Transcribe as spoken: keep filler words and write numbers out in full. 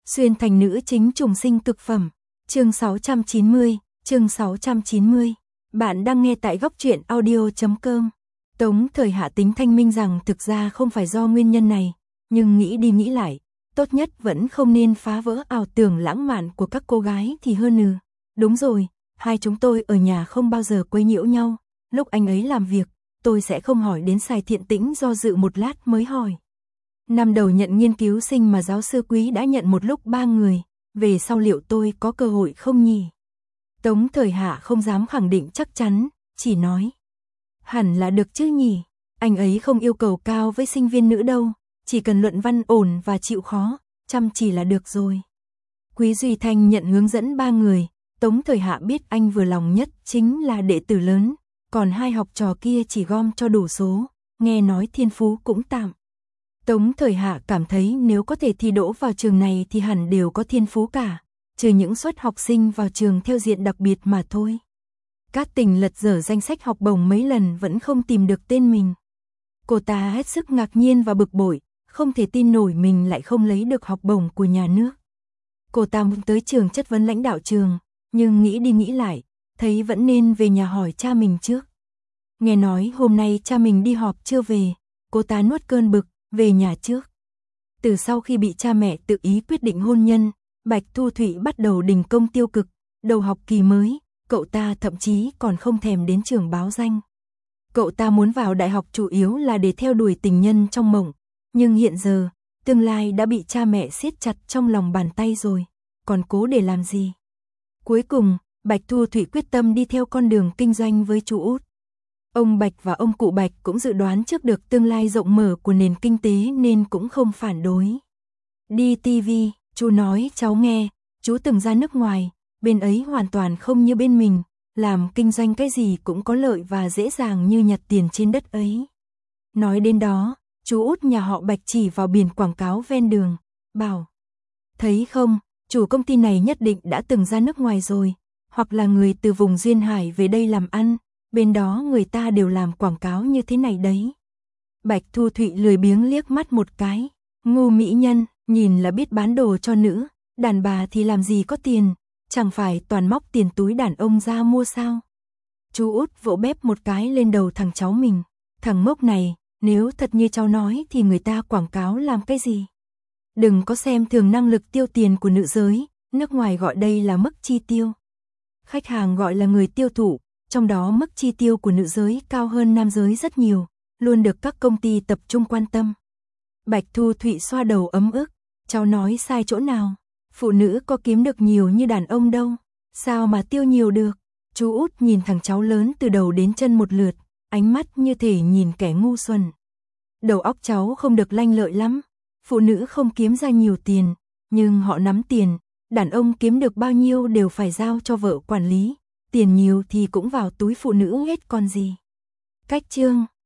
Xuyên thành nữ chính trùng sinh cực phẩm. Chương sáu trăm chín mươi, chương sáu trăm chín mươi. Bạn đang nghe tại góc truyện audio chấm com. Tống Thời Hạ tính thanh minh rằng thực ra không phải do nguyên nhân này, nhưng nghĩ đi nghĩ lại, tốt nhất vẫn không nên phá vỡ ảo tưởng lãng mạn của các cô gái thì hơn nừ. Đúng rồi, hai chúng tôi ở nhà không bao giờ quấy nhiễu nhau, lúc anh ấy làm việc, tôi sẽ không hỏi đến Sài Thiện Tĩnh do dự một lát mới hỏi. Năm đầu nhận nghiên cứu sinh mà giáo sư Quý đã nhận một lúc ba người, về sau liệu tôi có cơ hội không nhỉ? Tống Thời Hạ không dám khẳng định chắc chắn, chỉ nói. Hẳn là được chứ nhỉ, anh ấy không yêu cầu cao với sinh viên nữ đâu, chỉ cần luận văn ổn và chịu khó, chăm chỉ là được rồi. Quý Duy Thanh nhận hướng dẫn ba người, Tống Thời Hạ biết anh vừa lòng nhất chính là đệ tử lớn, còn hai học trò kia chỉ gom cho đủ số, nghe nói thiên phú cũng tạm. Tống Thời Hạ cảm thấy nếu có thể thi đỗ vào trường này thì hẳn đều có thiên phú cả, trừ những suất học sinh vào trường theo diện đặc biệt mà thôi. Cát Tình lật dở danh sách học bổng mấy lần vẫn không tìm được tên mình. Cô ta hết sức ngạc nhiên và bực bội, không thể tin nổi mình lại không lấy được học bổng của nhà nước. Cô ta muốn tới trường chất vấn lãnh đạo trường, nhưng nghĩ đi nghĩ lại, thấy vẫn nên về nhà hỏi cha mình trước. Nghe nói hôm nay cha mình đi họp chưa về, cô ta nuốt cơn bực, về nhà trước. Từ sau khi bị cha mẹ tự ý quyết định hôn nhân, Bạch Thu Thủy bắt đầu đình công tiêu cực, đầu học kỳ mới, cậu ta thậm chí còn không thèm đến trường báo danh. Cậu ta muốn vào đại học chủ yếu là để theo đuổi tình nhân trong mộng, nhưng hiện giờ, tương lai đã bị cha mẹ siết chặt trong lòng bàn tay rồi, còn cố để làm gì? Cuối cùng, Bạch Thu Thủy quyết tâm đi theo con đường kinh doanh với chú út. Ông Bạch và ông cụ Bạch cũng dự đoán trước được tương lai rộng mở của nền kinh tế nên cũng không phản đối. Đi ti vi, chú nói cháu nghe, chú từng ra nước ngoài, bên ấy hoàn toàn không như bên mình, làm kinh doanh cái gì cũng có lợi và dễ dàng như nhặt tiền trên đất ấy. Nói đến đó, chú út nhà họ Bạch chỉ vào biển quảng cáo ven đường, bảo. Thấy không, chủ công ty này nhất định đã từng ra nước ngoài rồi, hoặc là người từ vùng duyên hải về đây làm ăn. Bên đó người ta đều làm quảng cáo như thế này đấy. Bạch Thu Thủy lười biếng liếc mắt một cái, ngu mỹ nhân, nhìn là biết bán đồ cho nữ, đàn bà thì làm gì có tiền, chẳng phải toàn móc tiền túi đàn ông ra mua sao. Chú út vỗ bép một cái lên đầu thằng cháu mình, thằng ngốc này, nếu thật như cháu nói thì người ta quảng cáo làm cái gì. Đừng có xem thường năng lực tiêu tiền của nữ giới, nước ngoài gọi đây là mức chi tiêu. Khách hàng gọi là người tiêu thụ. Trong đó mức chi tiêu của nữ giới cao hơn nam giới rất nhiều, luôn được các công ty tập trung quan tâm. Bạch Thu Thủy xoa đầu ấm ức, cháu nói sai chỗ nào, phụ nữ có kiếm được nhiều như đàn ông đâu, sao mà tiêu nhiều được. Chú út nhìn thằng cháu lớn từ đầu đến chân một lượt, ánh mắt như thể nhìn kẻ ngu xuẩn. Đầu óc cháu không được lanh lợi lắm, phụ nữ không kiếm ra nhiều tiền, nhưng họ nắm tiền, đàn ông kiếm được bao nhiêu đều phải giao cho vợ quản lý. Tiền nhiều thì cũng vào túi phụ nữ hết còn gì. Cách chương